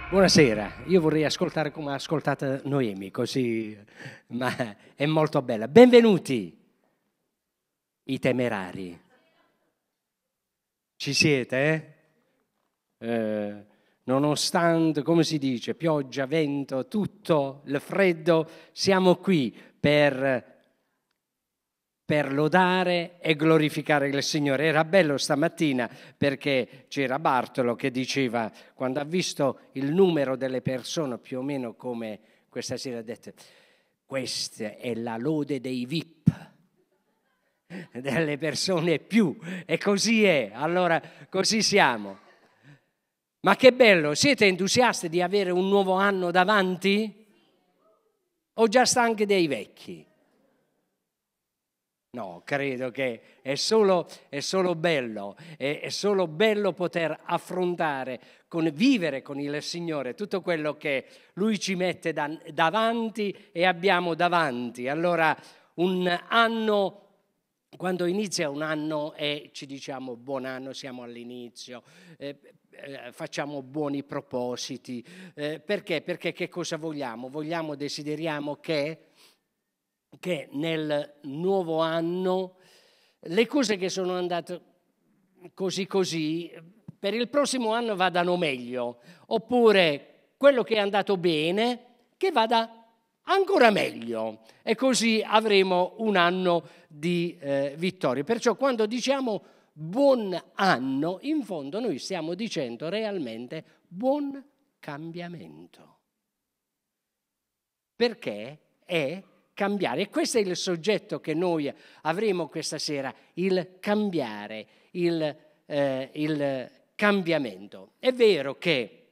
Buonasera, io vorrei ascoltare come ha ascoltato Noemi, così, ma è molto bella. Benvenuti, i temerari. Ci siete? Nonostante, come si dice, pioggia, vento, tutto, il freddo, siamo qui per lodare e glorificare il Signore. Era bello stamattina perché c'era Bartolo che diceva, quando ha visto il numero delle persone più o meno come questa sera, ha detto: questa è la lode dei VIP, delle persone più, e così è, allora così siamo. Ma che bello, siete entusiasti di avere un nuovo anno davanti? O già stanchi dei vecchi? No, credo che è solo bello, è solo bello poter affrontare, vivere con il Signore tutto quello che Lui ci mette davanti e abbiamo davanti. Allora, un anno, quando inizia un anno e ci diciamo buon anno, siamo all'inizio, facciamo buoni propositi. Perché? Perché che cosa vogliamo? Desideriamo che nel nuovo anno le cose che sono andate così per il prossimo anno vadano meglio, oppure quello che è andato bene che vada ancora meglio, e così avremo un anno di vittorie. Perciò quando diciamo buon anno, in fondo noi stiamo dicendo realmente buon cambiamento, perché è cambiare. E questo è il soggetto che noi avremo questa sera, il cambiare, il cambiamento. È vero che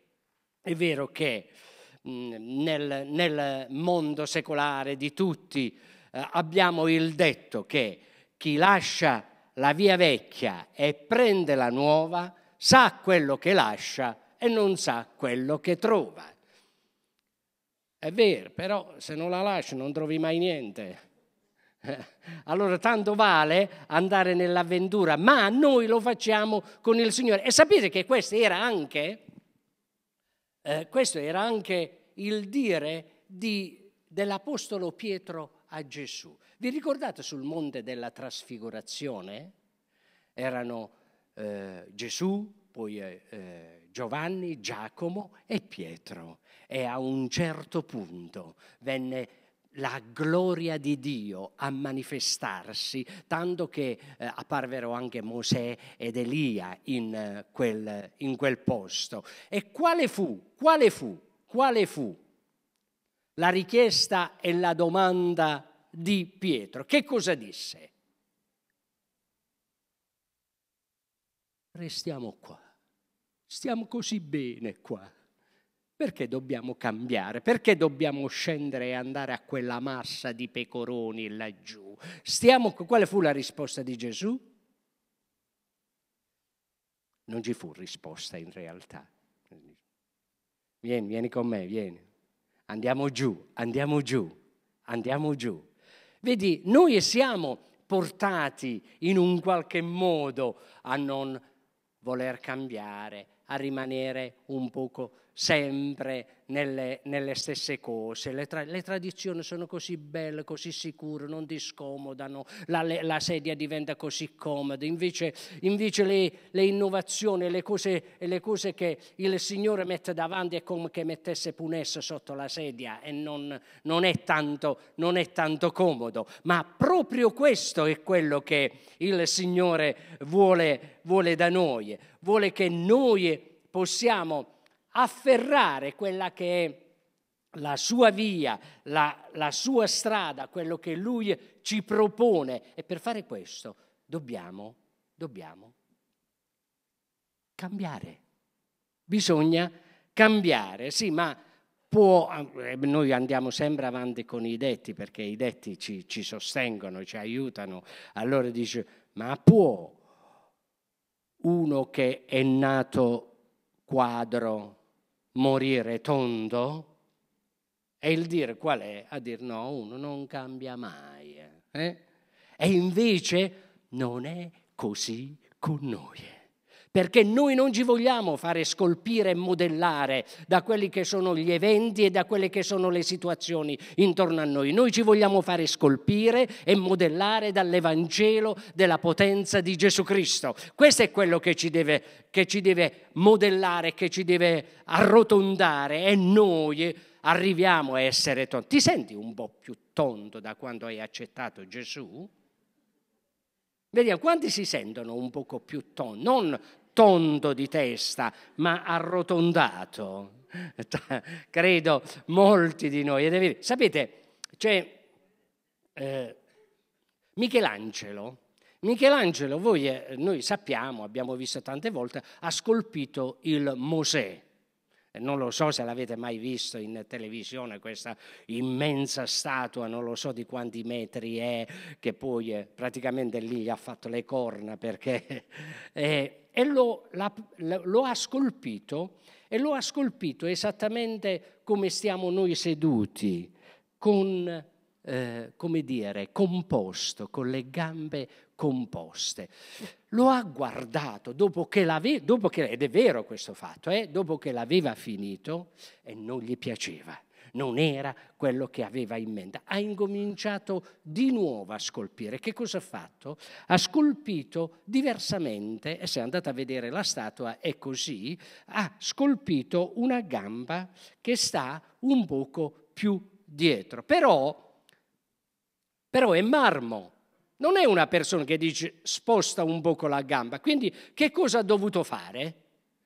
nel mondo secolare di tutti abbiamo il detto che chi lascia la via vecchia e prende la nuova sa quello che lascia e non sa quello che trova. È vero, però se non la lasci non trovi mai niente. Allora tanto vale andare nell'avventura, ma noi lo facciamo con il Signore. E sapete che questo era anche il dire dell'Apostolo Pietro a Gesù. Vi ricordate sul monte della trasfigurazione? Erano Gesù, poi Giovanni, Giacomo e Pietro. E a un certo punto venne la gloria di Dio a manifestarsi, tanto che apparvero anche Mosè ed Elia in quel posto. E quale fu la richiesta e la domanda di Pietro? Che cosa disse? Restiamo qua, stiamo così bene qua. Perché dobbiamo cambiare? Perché dobbiamo scendere e andare a quella massa di pecoroni laggiù? Quale fu la risposta di Gesù? Non ci fu risposta in realtà. Vieni con me, vieni. Andiamo giù. Vedi, noi siamo portati in un qualche modo a non voler cambiare, a rimanere un poco sempre nelle stesse cose. Le tradizioni sono così belle, così sicure, non ti scomodano, la sedia diventa così comoda. Invece le innovazioni, le cose che il Signore mette davanti è come che mettesse punesse sotto la sedia, e non è tanto comodo. Ma proprio questo è quello che il Signore vuole da noi. Vuole che noi possiamo afferrare quella che è la sua via, la sua strada, quello che Lui ci propone. E per fare questo dobbiamo cambiare. Bisogna cambiare, sì, ma noi andiamo sempre avanti con i detti, perché i detti ci sostengono, ci aiutano. Allora dice, ma può uno che è nato quadro morire tondo? E il dire qual è? A dire no, uno non cambia mai. E invece non è così con noi. perché noi non ci vogliamo fare scolpire e modellare da quelli che sono gli eventi e da quelle che sono le situazioni intorno a noi. Noi ci vogliamo fare scolpire e modellare dall'Evangelo della potenza di Gesù Cristo. Questo è quello che ci deve modellare, che ci deve arrotondare, e noi arriviamo a essere tondi. Ti senti un po' più tondo da quando hai accettato Gesù? Vediamo, quanti si sentono un poco più tondi? Non tondo di testa, ma arrotondato. Credo molti di noi. Sapete, c'è Michelangelo, noi sappiamo, abbiamo visto tante volte, ha scolpito il Mosè. Non lo so se l'avete mai visto in televisione, questa immensa statua, non lo so di quanti metri è, che poi praticamente lì gli ha fatto le corna perché lo ha scolpito, e lo ha scolpito esattamente come stiamo noi seduti, con composto, con le gambe composte. Lo ha guardato dopo che ed è vero questo fatto, dopo che l'aveva finito, e non gli piaceva, non era quello che aveva in mente. Ha incominciato di nuovo a scolpire. Che cosa ha fatto? Ha scolpito diversamente, e se andate a vedere la statua è così, ha scolpito una gamba che sta un poco più dietro, però è marmo. Non è una persona che dice sposta un poco la gamba. Quindi che cosa ha dovuto fare?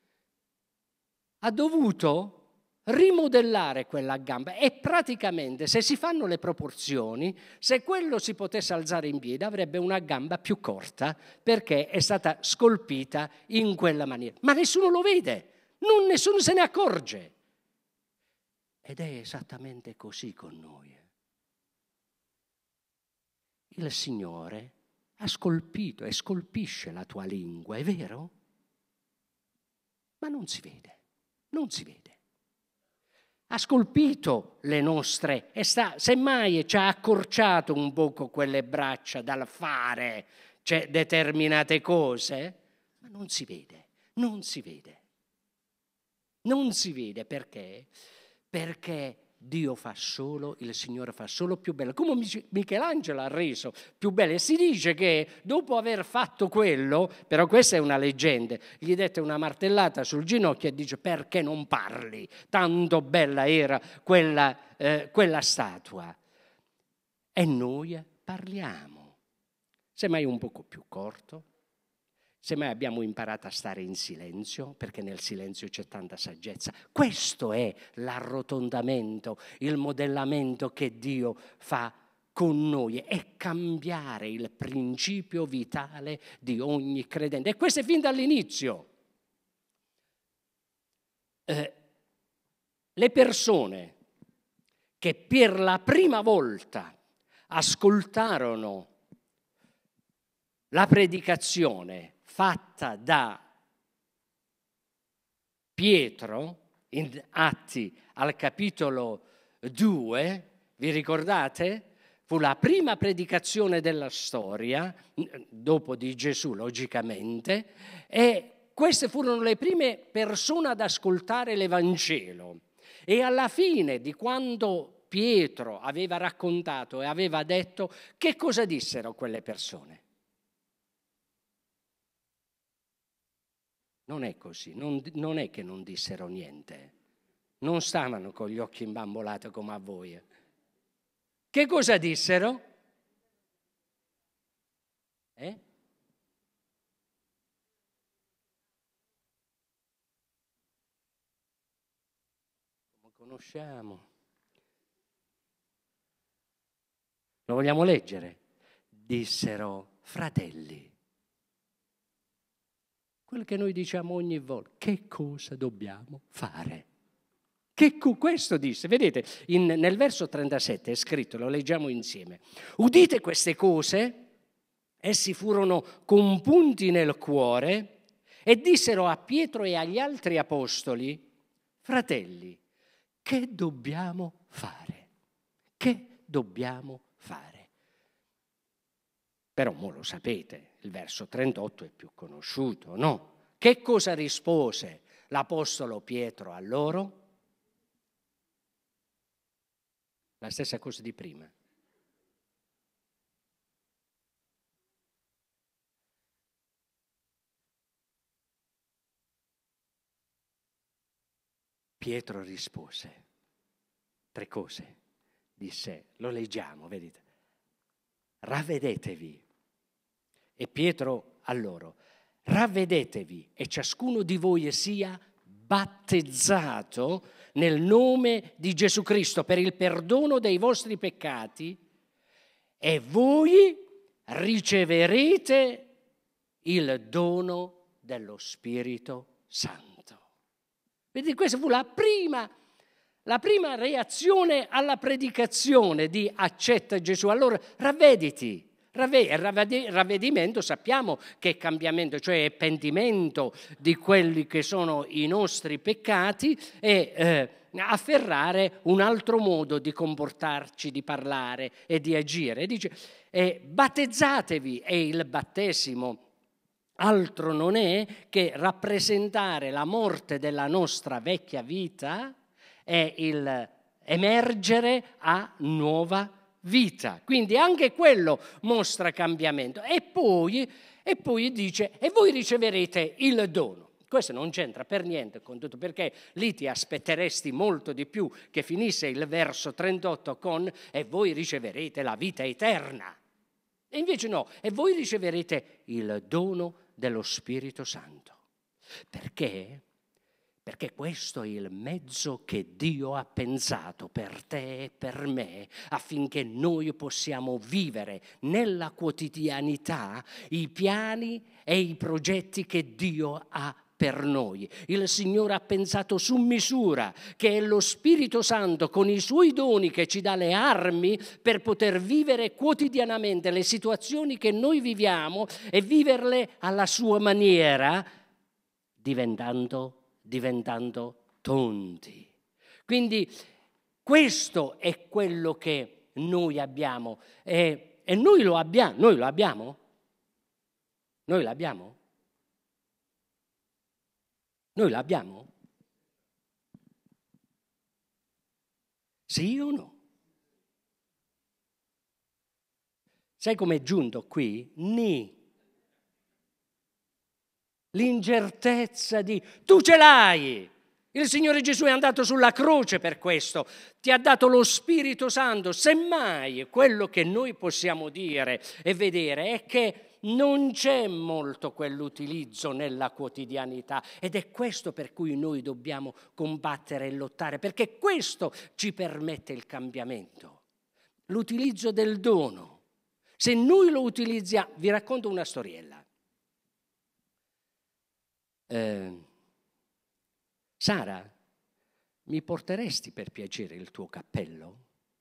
Ha dovuto rimodellare quella gamba, e praticamente, se si fanno le proporzioni, se quello si potesse alzare in piedi avrebbe una gamba più corta, perché è stata scolpita in quella maniera. Ma nessuno lo vede, nessuno se ne accorge. Ed è esattamente così con noi. Il Signore ha scolpito e scolpisce la tua lingua, è vero? Ma non si vede, non si vede. Ha scolpito le nostre, e semmai ci ha accorciato un poco quelle braccia dal fare determinate cose, ma non si vede, non si vede. Non si vede perché? Perché Dio fa solo, il Signore fa solo più bello. Come Michelangelo ha reso più bello. E si dice che dopo aver fatto quello, però questa è una leggenda, gli dette una martellata sul ginocchio e dice: perché non parli? Tanto bella era quella statua. E noi parliamo. Semmai un poco più corto. Semmai abbiamo imparato a stare in silenzio, perché nel silenzio c'è tanta saggezza. Questo è l'arrotondamento, il modellamento che Dio fa con noi, è cambiare il principio vitale di ogni credente. E questo è fin dall'inizio. Le persone che per la prima volta ascoltarono la predicazione fatta da Pietro in Atti al capitolo 2, vi ricordate? Fu la prima predicazione della storia, dopo di Gesù logicamente, e queste furono le prime persone ad ascoltare l'Evangelo. E alla fine di quando Pietro aveva raccontato e aveva detto, che cosa dissero quelle persone? Non è così, non è che non dissero niente, non stavano con gli occhi imbambolati come a voi. Che cosa dissero? Come conosciamo? Lo vogliamo leggere? Dissero: fratelli. Quello che noi diciamo ogni volta: che cosa dobbiamo fare? Questo disse, vedete, nel verso 37 è scritto, lo leggiamo insieme. Udite queste cose, essi furono compunti nel cuore e dissero a Pietro e agli altri apostoli: fratelli, che dobbiamo fare? Che dobbiamo fare? Però mo lo sapete, il verso 38 è più conosciuto, no? Che cosa rispose l'Apostolo Pietro a loro? La stessa cosa di prima. Pietro rispose 3 cose. Disse, lo leggiamo, vedete. Ravvedetevi. E Pietro a loro, ravvedetevi e ciascuno di voi sia battezzato nel nome di Gesù Cristo per il perdono dei vostri peccati e voi riceverete il dono dello Spirito Santo. Vedete, questa fu la prima reazione alla predicazione di accetta Gesù. Allora ravvediti. Ravvedimento sappiamo che è cambiamento, cioè è pentimento di quelli che sono i nostri peccati e afferrare un altro modo di comportarci, di parlare e di agire. Dice, battezzatevi, e il battesimo altro non è che rappresentare la morte della nostra vecchia vita e il emergere a nuova vita. Quindi anche quello mostra cambiamento. E poi dice, e voi riceverete il dono. Questo non c'entra per niente con tutto, perché lì ti aspetteresti molto di più che finisse il verso 38 con e voi riceverete la vita eterna. E invece no, e voi riceverete il dono dello Spirito Santo. Perché? Perché questo è il mezzo che Dio ha pensato per te e per me, affinché noi possiamo vivere nella quotidianità i piani e i progetti che Dio ha per noi. Il Signore ha pensato su misura, che è lo Spirito Santo con i suoi doni che ci dà le armi per poter vivere quotidianamente le situazioni che noi viviamo e viverle alla sua maniera, diventando tonti. Quindi questo è quello che noi abbiamo e noi lo abbiamo. Noi lo abbiamo? Noi l'abbiamo? Noi l'abbiamo? Sì o no? Sai com'è giunto qui? L'incertezza di tu ce l'hai. Il Signore Gesù è andato sulla croce per questo, ti ha dato lo Spirito Santo. Semmai quello che noi possiamo dire e vedere è che non c'è molto quell'utilizzo nella quotidianità ed è questo per cui noi dobbiamo combattere e lottare, perché questo ci permette il cambiamento, l'utilizzo del dono. Se noi lo utilizziamo, vi racconto una storiella. Sara, mi porteresti per piacere il tuo cappello?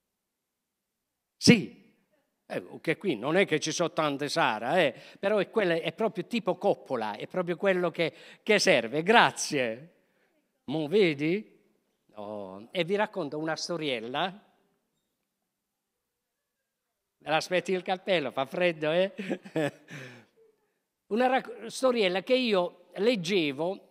Sì, che qui non è che ci sono tante Sara, però è proprio tipo coppola, è proprio quello che serve. Grazie. Mo vedi? Oh, e vi racconto una storiella. Me l'aspetti il cappello, fa freddo, Una storiella che io leggevo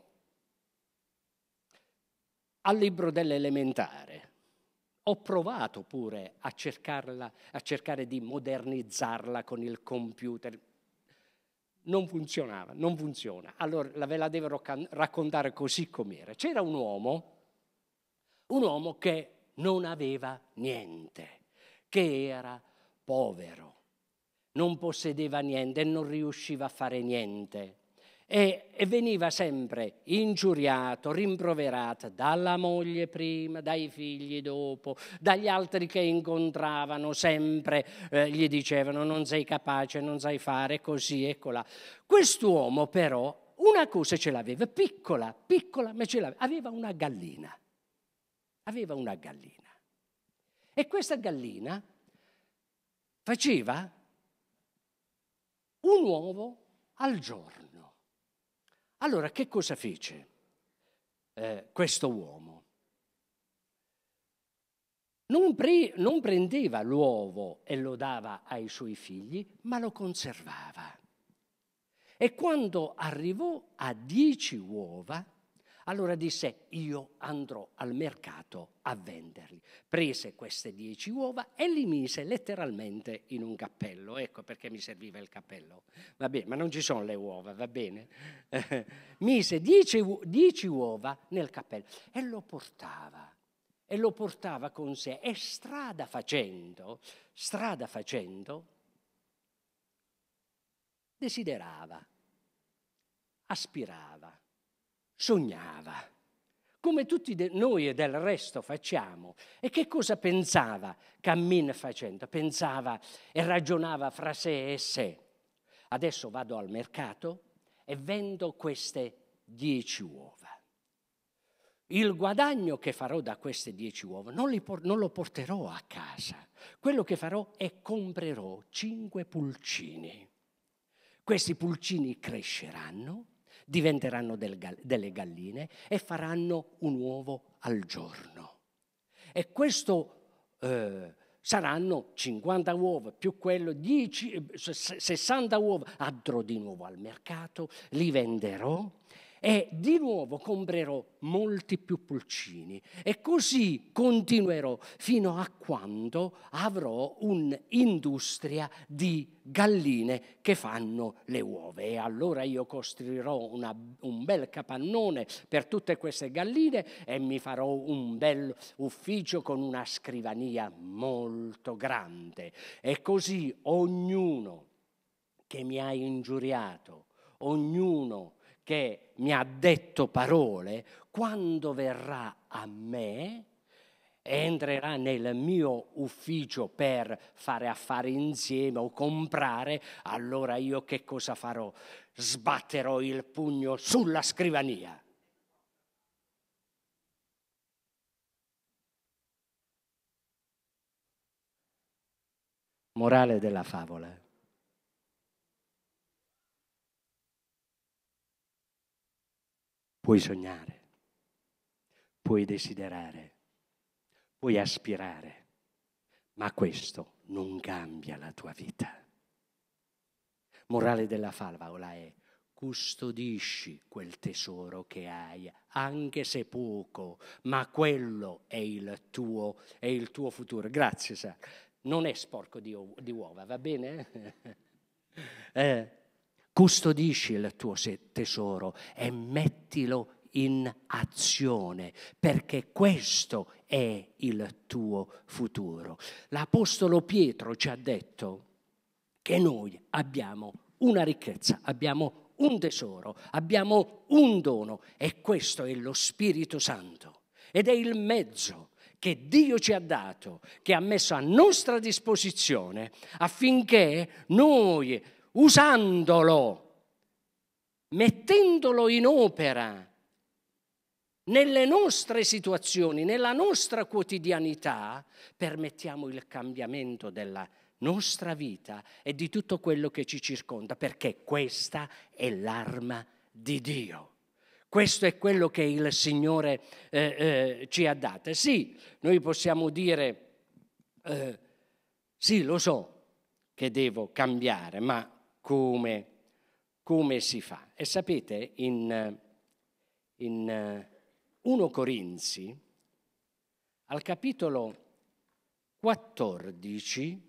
al libro dell'elementare. Ho provato pure a cercare di modernizzarla con il computer. Non funzionava, non funziona. Allora ve la devo raccontare così com'era. C'era un uomo che non aveva niente, che era povero, non possedeva niente e non riusciva a fare niente. E veniva sempre ingiuriato, rimproverato dalla moglie prima, dai figli dopo, dagli altri che incontravano sempre, gli dicevano non sei capace, non sai fare, così e colà. Quest'uomo però una cosa ce l'aveva, piccola, ma ce l'aveva, aveva una gallina. E questa gallina faceva un uovo al giorno. Allora, che cosa fece questo uomo? Non prendeva l'uovo e lo dava ai suoi figli, ma lo conservava. E quando arrivò a 10 uova, allora disse: io andrò al mercato a venderli. Prese queste 10 uova e li mise letteralmente in un cappello. Ecco perché mi serviva il cappello. Va bene, ma non ci sono le uova, va bene? Mise 10 uova nel cappello e lo portava. E lo portava con sé. E strada facendo, desiderava, aspirava, sognava, come tutti noi del resto facciamo. E che cosa pensava cammin facendo? Pensava e ragionava fra sé e sé. Adesso vado al mercato e vendo queste 10 uova. Il guadagno che farò da queste 10 uova non lo porterò a casa. Quello che farò è comprerò 5 pulcini. Questi pulcini cresceranno, diventeranno delle galline e faranno un uovo al giorno. E questo saranno 50 uova più quello, 60 uova. Andrò di nuovo al mercato, li venderò e di nuovo comprerò molti più pulcini. E così continuerò fino a quando avrò un'industria di galline che fanno le uova. E allora io costruirò un bel capannone per tutte queste galline e mi farò un bel ufficio con una scrivania molto grande. E così ognuno che mi ha ingiuriato, ognuno che mi ha detto parole, quando verrà a me, entrerà nel mio ufficio per fare affari insieme o comprare, allora io che cosa farò? Sbatterò il pugno sulla scrivania. Morale della favola. Puoi sognare, puoi desiderare, puoi aspirare, ma questo non cambia la tua vita. Morale della favola è: custodisci quel tesoro che hai, anche se poco, ma quello è il tuo futuro. Grazie, Sara. Non è sporco di uova, va bene? Custodisci il tuo tesoro e mettilo in azione, perché questo è il tuo futuro. L'Apostolo Pietro ci ha detto che noi abbiamo una ricchezza, abbiamo un tesoro, abbiamo un dono, e questo è lo Spirito Santo. Ed è il mezzo che Dio ci ha dato, che ha messo a nostra disposizione affinché noi, usandolo, mettendolo in opera nelle nostre situazioni, nella nostra quotidianità, permettiamo il cambiamento della nostra vita e di tutto quello che ci circonda, perché questa è l'arma di Dio. Questo è quello che il Signore ci ha dato. Sì, noi possiamo dire, sì, lo so che devo cambiare, ma come si fa? E sapete, in 1 Corinzi, al capitolo 14,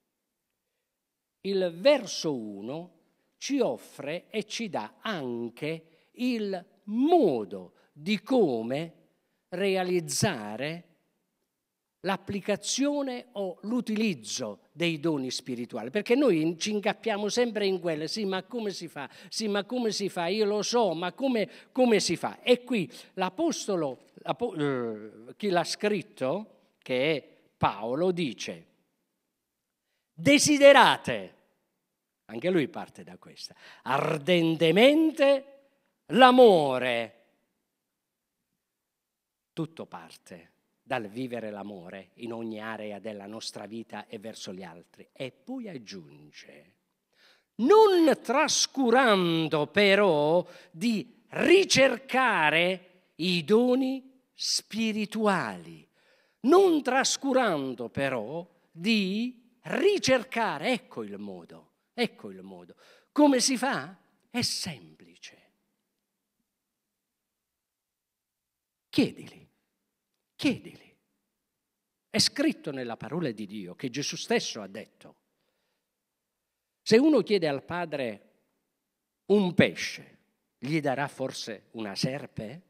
il verso 1 ci offre e ci dà anche il modo di come realizzare l'applicazione o l'utilizzo dei doni spirituali, perché noi ci incappiamo sempre in quelle: sì, ma come si fa? Sì, ma come si fa? Io lo so, ma come si fa? E qui l'apostolo, chi l'ha scritto, che è Paolo, dice: desiderate, anche lui parte da questa, ardentemente l'amore. Tutto parte dal vivere l'amore in ogni area della nostra vita e verso gli altri. E poi aggiunge: non trascurando però di ricercare i doni spirituali. Non trascurando però di ricercare. Ecco il modo. Come si fa? È semplice. Chiedili, chiedili. È scritto nella parola di Dio che Gesù stesso ha detto: se uno chiede al Padre un pesce, gli darà forse una serpe?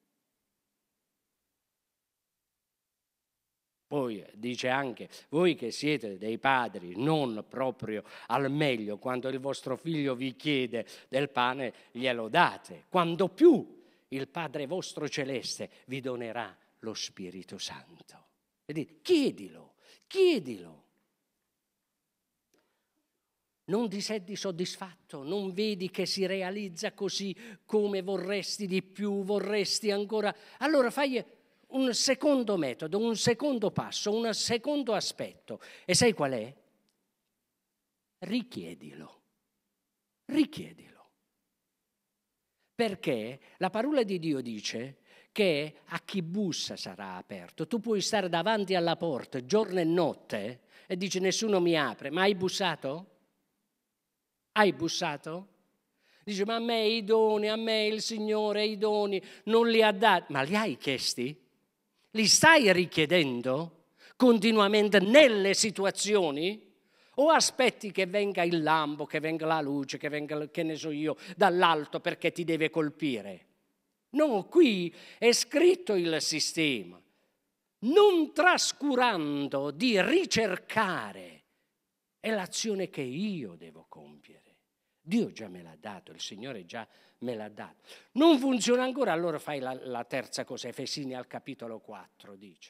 Poi dice anche: voi che siete dei padri non proprio al meglio, quando il vostro figlio vi chiede del pane glielo date, quando più il Padre vostro celeste vi donerà lo Spirito Santo. Vedete? Chiedilo, chiedilo. Non ti senti soddisfatto? Non vedi che si realizza così come vorresti di più, vorresti ancora? Allora fai un secondo metodo, un secondo passo, un secondo aspetto. E sai qual è? Richiedilo. Richiedilo. Perché la parola di Dio dice che a chi bussa sarà aperto. Tu puoi stare davanti alla porta giorno e notte e dici nessuno mi apre, ma hai bussato? Hai bussato? Dice, ma a me i doni, a me il Signore i doni non li ha dati. Ma li hai chiesti? Li stai richiedendo continuamente nelle situazioni? O aspetti che venga il lampo, che venga la luce, che venga, che ne so io, dall'alto perché ti deve colpire? No, qui è scritto il sistema. Non trascurando di ricercare, è l'azione che io devo compiere. Dio già me l'ha dato, il Signore già me l'ha dato. Non funziona ancora, allora fai la terza cosa. Efesini al capitolo 4 dice: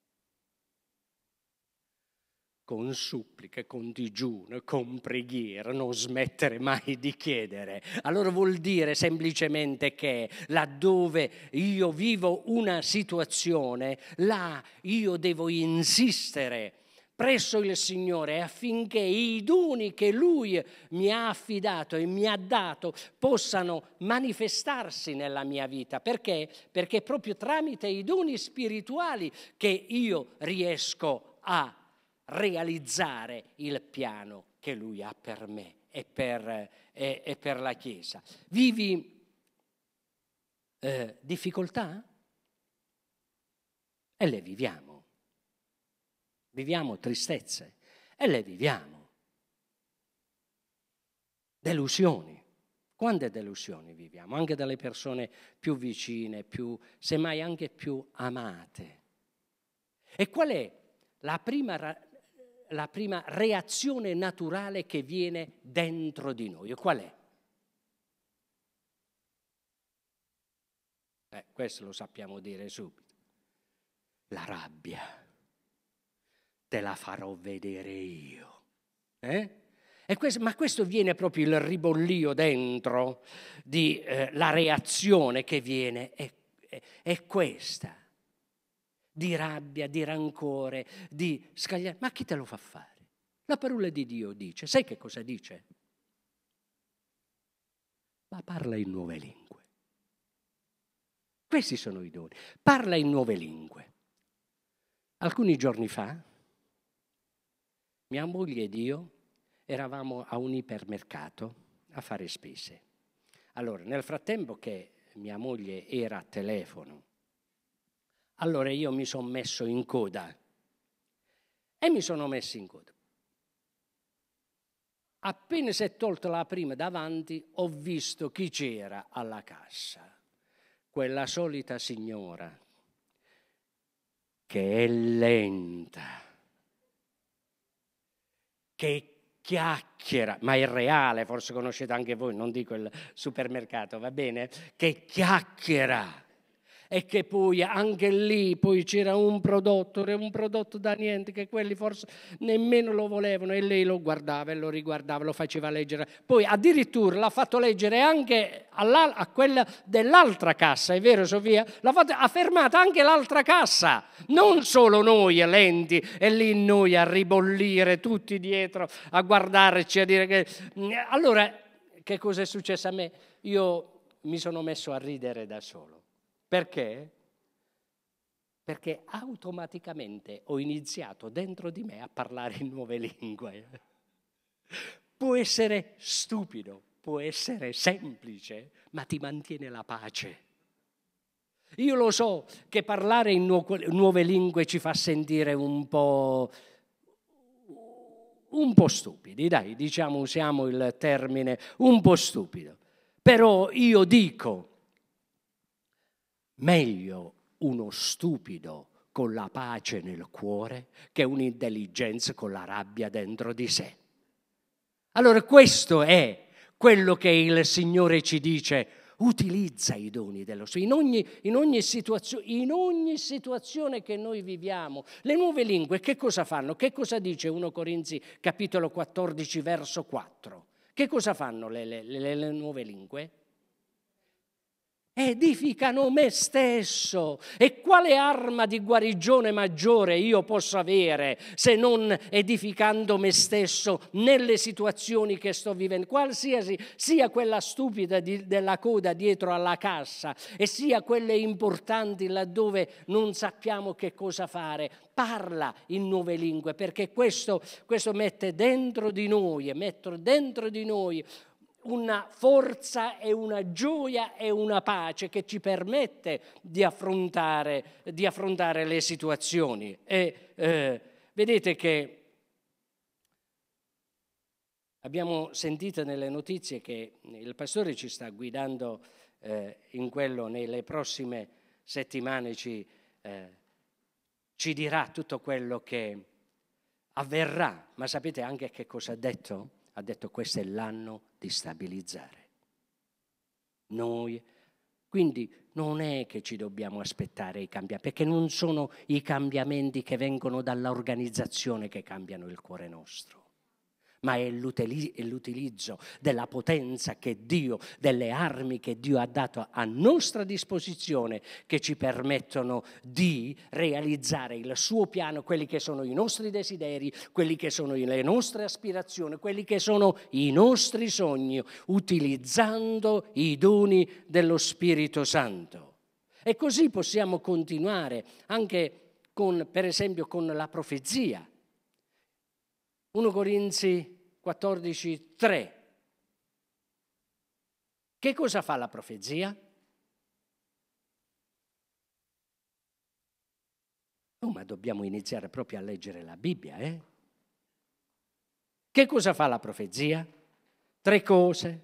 con suppliche, con digiuno, con preghiera, non smettere mai di chiedere. Allora vuol dire semplicemente che laddove io vivo una situazione, là io devo insistere presso il Signore affinché i doni che Lui mi ha affidato e mi ha dato possano manifestarsi nella mia vita. Perché? Perché proprio tramite i doni spirituali che io riesco a realizzare il piano che Lui ha per me e per la Chiesa. Vivi difficoltà? E le viviamo. Viviamo tristezze e le viviamo. Delusioni. Quante delusioni viviamo? Anche dalle persone più vicine, semmai anche più amate. E qual è la prima reazione naturale che viene dentro di noi? Qual è? Questo lo sappiamo dire subito. La rabbia. Te la farò vedere io. Ma questo viene proprio il ribollio dentro di la reazione che viene, è questa. Di rabbia, di rancore, di scagliare. Ma chi te lo fa fare? La parola di Dio dice, sai che cosa dice? Ma parla in nuove lingue. Questi sono i doni. Parla in nuove lingue. Alcuni giorni fa, mia moglie ed io eravamo a un ipermercato a fare spese. Allora, nel frattempo che mia moglie era a telefono, allora io mi sono messo in coda e mi sono messo in coda. Appena si è tolta la prima davanti, ho visto chi c'era alla cassa. Quella solita signora che è lenta, che chiacchiera, ma è reale, forse conoscete anche voi, non dico il supermercato, va bene? Che chiacchiera. E che poi anche lì poi c'era un prodotto da niente, che quelli forse nemmeno lo volevano, e lei lo guardava e lo riguardava, lo faceva leggere. Poi addirittura l'ha fatto leggere anche a quella dell'altra cassa, è vero Sofia? Ha fermata anche l'altra cassa, non solo noi lenti e lì noi a ribollire tutti dietro, a guardarci, a dire che... Allora, che cosa è successo a me? Io mi sono messo a ridere da solo. Perché? Perché automaticamente ho iniziato dentro di me a parlare in nuove lingue. Può essere stupido, può essere semplice, ma ti mantiene la pace. Io lo so che parlare in nuove lingue ci fa sentire un po' stupidi, dai, diciamo, usiamo il termine un po' stupido. Però io dico, meglio uno stupido con la pace nel cuore che un'intelligenza con la rabbia dentro di sé. Allora questo è quello che il Signore ci dice: utilizza i doni dello Spirito in ogni situazione che noi viviamo. Le nuove lingue che cosa fanno? Che cosa dice 1 Corinzi capitolo 14 verso 4? Che cosa fanno le nuove lingue? Edificano me stesso. E quale arma di guarigione maggiore io posso avere se non edificando me stesso nelle situazioni che sto vivendo, qualsiasi sia quella stupida della coda dietro alla cassa e sia quelle importanti laddove non sappiamo che cosa fare. Parla in nuove lingue, perché questo mette dentro di noi una forza e una gioia e una pace che ci permette di affrontare le situazioni. E vedete che abbiamo sentito nelle notizie che il pastore ci sta guidando in quello, nelle prossime settimane ci dirà tutto quello che avverrà. Ma sapete anche che cosa ha detto? Ha detto: questo è l'anno di stabilizzare noi. Quindi non è che ci dobbiamo aspettare i cambiamenti, perché non sono i cambiamenti che vengono dall'organizzazione che cambiano il cuore nostro, ma è l'utilizzo della potenza che Dio, delle armi che Dio ha dato a nostra disposizione, che ci permettono di realizzare il suo piano, quelli che sono i nostri desideri, quelli che sono le nostre aspirazioni, quelli che sono i nostri sogni, utilizzando i doni dello Spirito Santo. E così possiamo continuare anche per esempio con la profezia. 1 Corinzi 14, 3. Che cosa fa la profezia? Ma dobbiamo iniziare proprio a leggere la Bibbia, eh? Che cosa fa la profezia? 3 cose.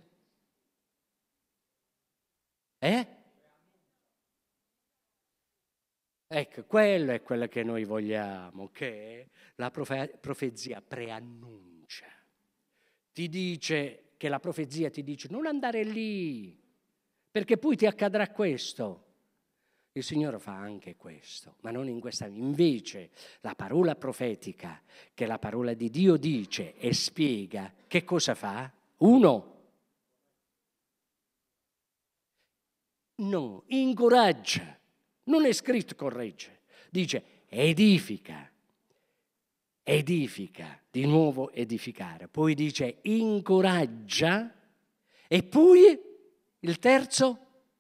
Ecco, quello è quello che noi vogliamo, che la profezia preannuncia. Ti dice che la profezia ti dice: non andare lì, perché poi ti accadrà questo. Il Signore fa anche questo, ma non in questa. Invece la parola profetica, che la parola di Dio dice e spiega, che cosa fa? 1. No, incoraggia. Non è scritto corregge, dice edifica, di nuovo edificare. Poi dice incoraggia e poi il terzo.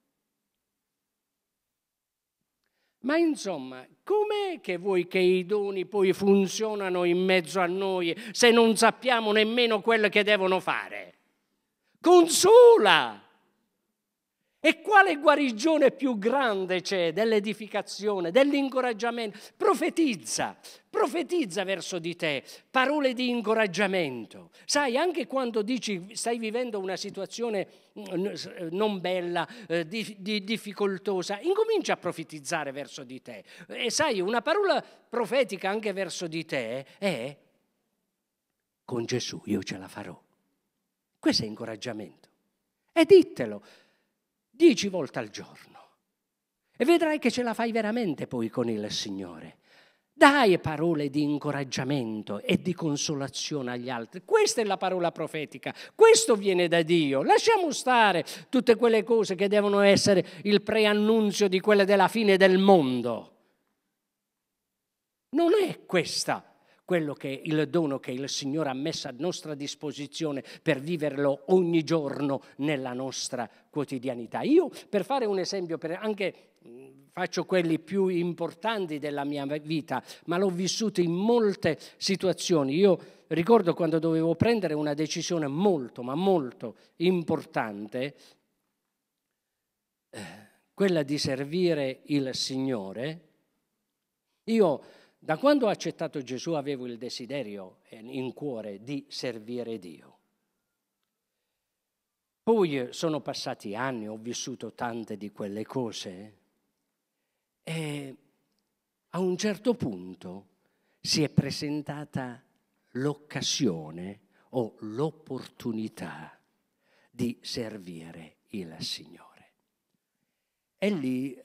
Ma insomma, com'è che vuoi che i doni poi funzionano in mezzo a noi se non sappiamo nemmeno quello che devono fare? Consola! E quale guarigione più grande c'è dell'edificazione, dell'incoraggiamento? Profetizza verso di te, parole di incoraggiamento. Sai, anche quando dici stai vivendo una situazione non bella, difficoltosa, incomincia a profetizzare verso di te. E sai, una parola profetica anche verso di te è: con Gesù io ce la farò. Questo è incoraggiamento. E dittelo 10 volte al giorno e vedrai che ce la fai veramente poi con il Signore. Dai parole di incoraggiamento e di consolazione agli altri. Questa è la parola profetica, questo viene da Dio. Lasciamo stare tutte quelle cose che devono essere il preannunzio di quelle della fine del mondo. Non è questa quello che il dono che il Signore ha messo a nostra disposizione per viverlo ogni giorno nella nostra quotidianità. Io, per fare un esempio, faccio quelli più importanti della mia vita, ma l'ho vissuto in molte situazioni. Io ricordo quando dovevo prendere una decisione molto, ma molto importante, quella di servire il Signore. Io, da quando ho accettato Gesù, avevo il desiderio in cuore di servire Dio. Poi sono passati anni, ho vissuto tante di quelle cose e a un certo punto si è presentata l'occasione o l'opportunità di servire il Signore. E lì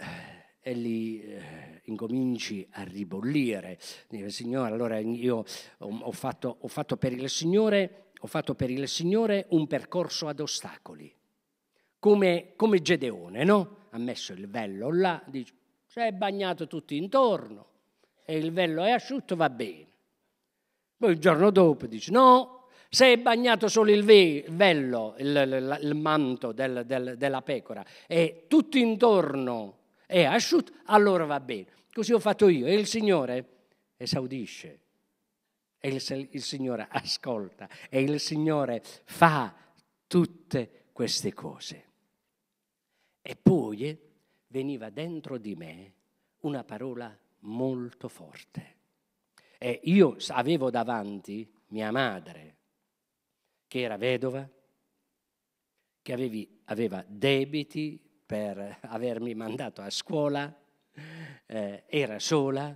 incominci a ribollire. Signore, allora io ho fatto per il Signore un percorso ad ostacoli, come Gedeone, no? Ha messo il vello là, dice, se è bagnato tutto intorno e il vello è asciutto va bene. Poi il giorno dopo dice, no, se è bagnato solo il vello, il manto della pecora e tutto intorno è asciutto, allora va bene. Così ho fatto io e il Signore esaudisce, e il Signore ascolta, e il Signore fa tutte queste cose. E poi veniva dentro di me una parola molto forte. E io avevo davanti mia madre, che era vedova, che aveva debiti per avermi mandato a scuola, era sola.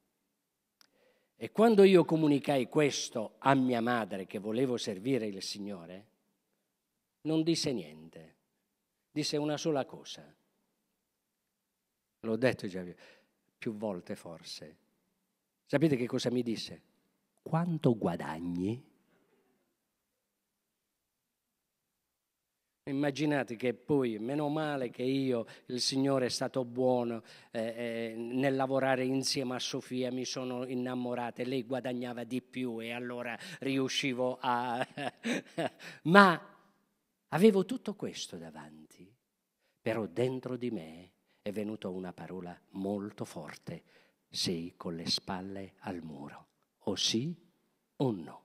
E quando io comunicai questo a mia madre, che volevo servire il Signore, non disse niente, disse una sola cosa. L'ho detto già più volte forse. Sapete che cosa mi disse? Quanto guadagni? Immaginate che poi, meno male che il Signore è stato buono nel lavorare insieme a Sofia, mi sono innamorata e lei guadagnava di più e allora riuscivo a... Ma avevo tutto questo davanti, però dentro di me è venuta una parola molto forte: sei con le spalle al muro, o sì o no.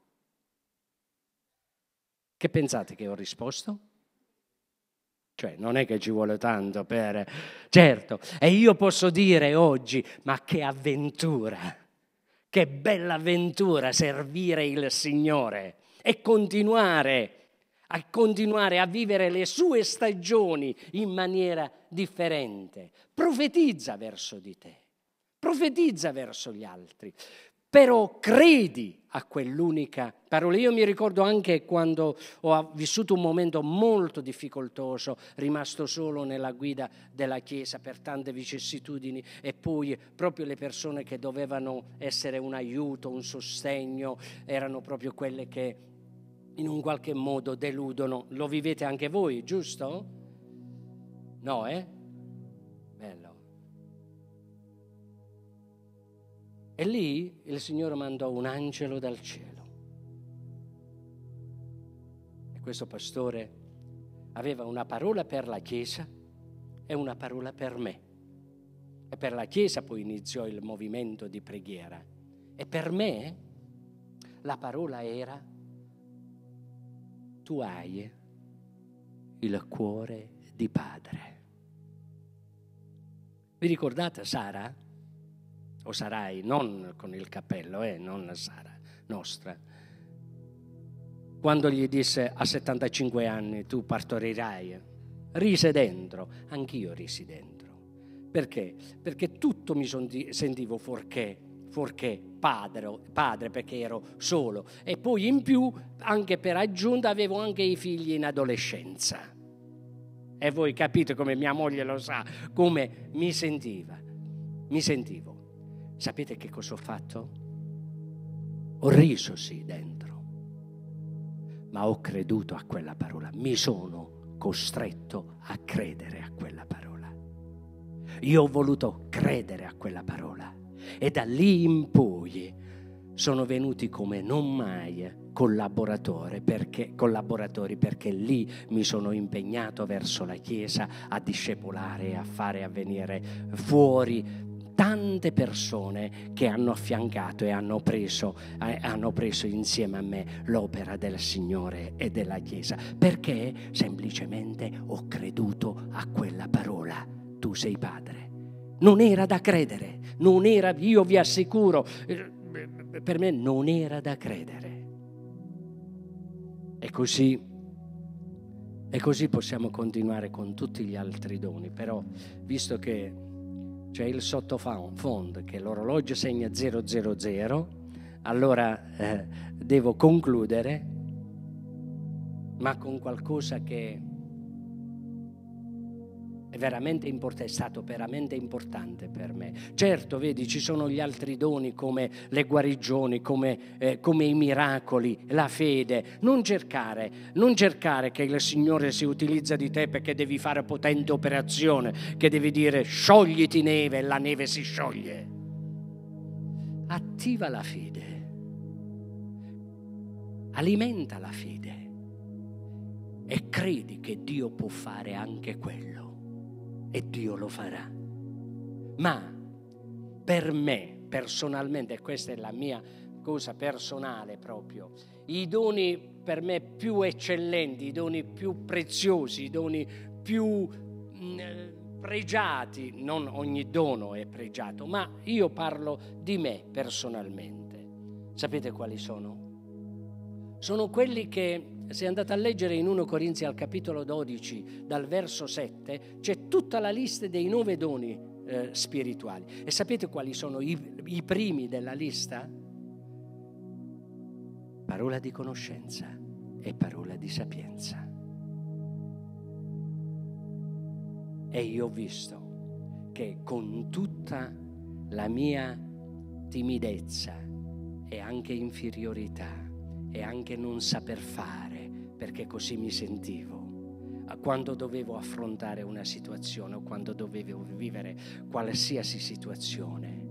Che pensate che ho risposto? Cioè, non è che ci vuole tanto per... Certo, e io posso dire oggi, ma che avventura, che bella avventura servire il Signore e continuare a vivere le sue stagioni in maniera differente. Profetizza verso di te, profetizza verso gli altri, però credi a quell'unica parola. Io mi ricordo anche quando ho vissuto un momento molto difficoltoso, rimasto solo nella guida della Chiesa per tante vicissitudini, e poi proprio le persone che dovevano essere un aiuto, un sostegno, erano proprio quelle che in un qualche modo deludono. Lo vivete anche voi, giusto? No, Bello. E lì il Signore mandò un angelo dal cielo. E questo pastore aveva una parola per la Chiesa e una parola per me. E per la Chiesa poi iniziò il movimento di preghiera. E per me la parola era: tu hai il cuore di padre. Vi ricordate Sara? O Sarai, non con il cappello, non Sara nostra. Quando gli disse a 75 anni tu partorirai, rise dentro, anch'io risi dentro. Perché? Perché tutto mi sentivo fuorché padre, perché ero solo. E poi in più, anche per aggiunta, avevo anche i figli in adolescenza. E voi capite come mia moglie lo sa, come mi sentivo. Sapete che cosa ho fatto? Ho riso sì dentro, ma ho creduto a quella parola. Mi sono costretto a credere a quella parola. Io ho voluto credere a quella parola e da lì in poi sono venuti come non mai collaboratori perché lì mi sono impegnato verso la Chiesa a discepolare e a fare avvenire fuori tante persone che hanno affiancato e hanno preso insieme a me l'opera del Signore e della Chiesa, perché semplicemente ho creduto a quella parola: tu sei padre. Non era da credere, io vi assicuro, per me non era da credere. E così possiamo continuare con tutti gli altri doni, però visto che c'è il sottofondo che l'orologio segna 000, allora devo concludere, ma con qualcosa che è stato veramente importante per me. Certo, vedi, ci sono gli altri doni come le guarigioni, come i miracoli, la fede. Non cercare che il Signore si utilizza di te perché devi fare potente operazione, che devi dire sciogliti neve e la neve si scioglie. Attiva la fede, alimenta la fede e credi che Dio può fare anche quello. E Dio lo farà. Ma per me personalmente, e questa è la mia cosa personale proprio, i doni per me più eccellenti, i doni più preziosi, i doni più pregiati, non ogni dono è pregiato, ma io parlo di me personalmente. Sapete quali sono? Sono quelli che, se andate a leggere in 1 Corinzi al capitolo 12, dal verso 7, c'è tutta la lista dei 9 doni spirituali. E sapete quali sono i primi della lista? Parola di conoscenza e parola di sapienza. E io ho visto che con tutta la mia timidezza e anche inferiorità e anche non saper fare, perché così mi sentivo, quando dovevo affrontare una situazione o quando dovevo vivere qualsiasi situazione,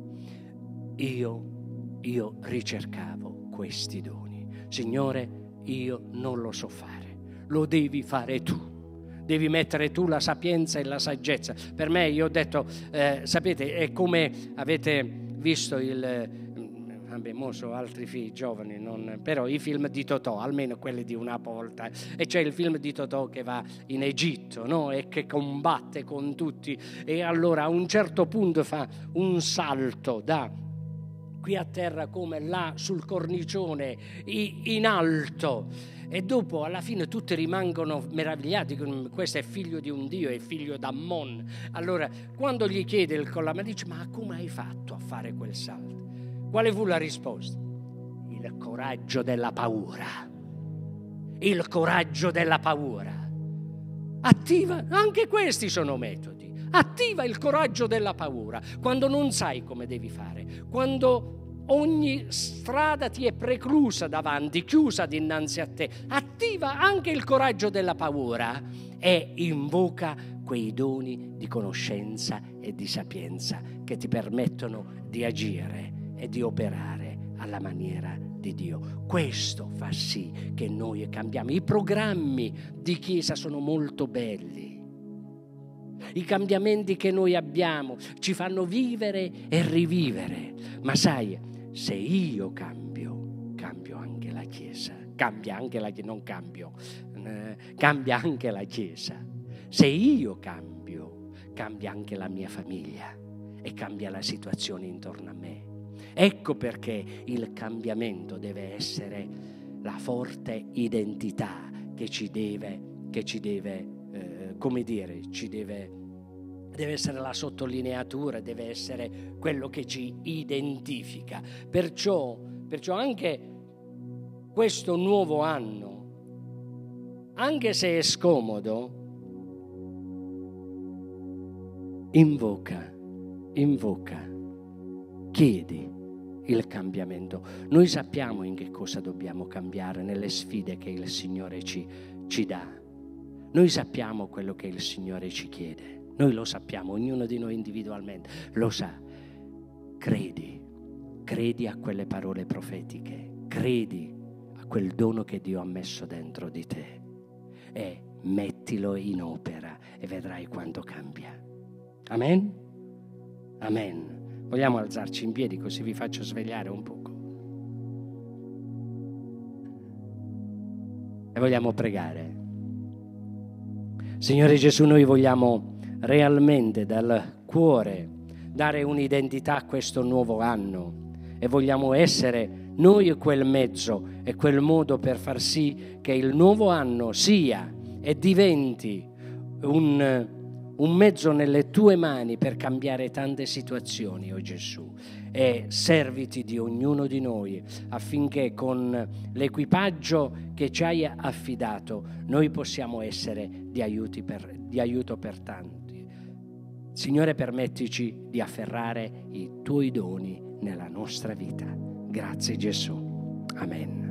io ricercavo questi doni. Signore, io non lo so fare, lo devi fare tu. Devi mettere tu la sapienza e la saggezza. Per me, io ho detto, sapete, è come avete visto mo so altri figli giovani, però i film di Totò, almeno quelli di una volta, e c'è il film di Totò che va in Egitto, no? E che combatte con tutti, e allora a un certo punto fa un salto da qui a terra come là sul cornicione in alto, e dopo alla fine tutti rimangono meravigliati. Questo è figlio di un dio, è figlio d'Ammon. Allora quando gli chiede il collama, dice: ma come hai fatto a fare quel salto? Quale fu la risposta? Il coraggio della paura. Il coraggio della paura. Attiva, anche questi sono metodi. Attiva il coraggio della paura. Quando non sai come devi fare, quando ogni strada ti è preclusa davanti, chiusa dinanzi a te, attiva anche il coraggio della paura e invoca quei doni di conoscenza e di sapienza che ti permettono di agire e di operare alla maniera di Dio. Questo fa sì che noi cambiamo. I programmi di Chiesa sono molto belli. I cambiamenti che noi abbiamo ci fanno vivere e rivivere. Ma sai, se io cambio, cambio anche la Chiesa. Cambia anche anche la Chiesa. Se io cambio, cambia anche la mia famiglia e cambia la situazione intorno a me. Ecco perché il cambiamento deve essere la forte identità che ci deve deve essere la sottolineatura, deve essere quello che ci identifica. Perciò anche questo nuovo anno, anche se è scomodo, invoca, chiedi il cambiamento. Noi sappiamo in che cosa dobbiamo cambiare nelle sfide che il Signore ci dà. Noi sappiamo quello che il Signore ci chiede. Noi lo sappiamo, ognuno di noi individualmente lo sa. Credi credi a quelle parole profetiche, credi a quel dono che Dio ha messo dentro di te e mettilo in opera e vedrai quanto cambia. Amen? Amen. Vogliamo alzarci in piedi così vi faccio svegliare un poco. E vogliamo pregare. Signore Gesù, noi vogliamo realmente dal cuore dare un'identità a questo nuovo anno e vogliamo essere noi quel mezzo e quel modo per far sì che il nuovo anno sia e diventi un mezzo nelle tue mani per cambiare tante situazioni, oh Gesù, e serviti di ognuno di noi affinché con l'equipaggio che ci hai affidato noi possiamo essere di aiuto per tanti. Signore, permettici di afferrare i tuoi doni nella nostra vita. Grazie Gesù. Amen.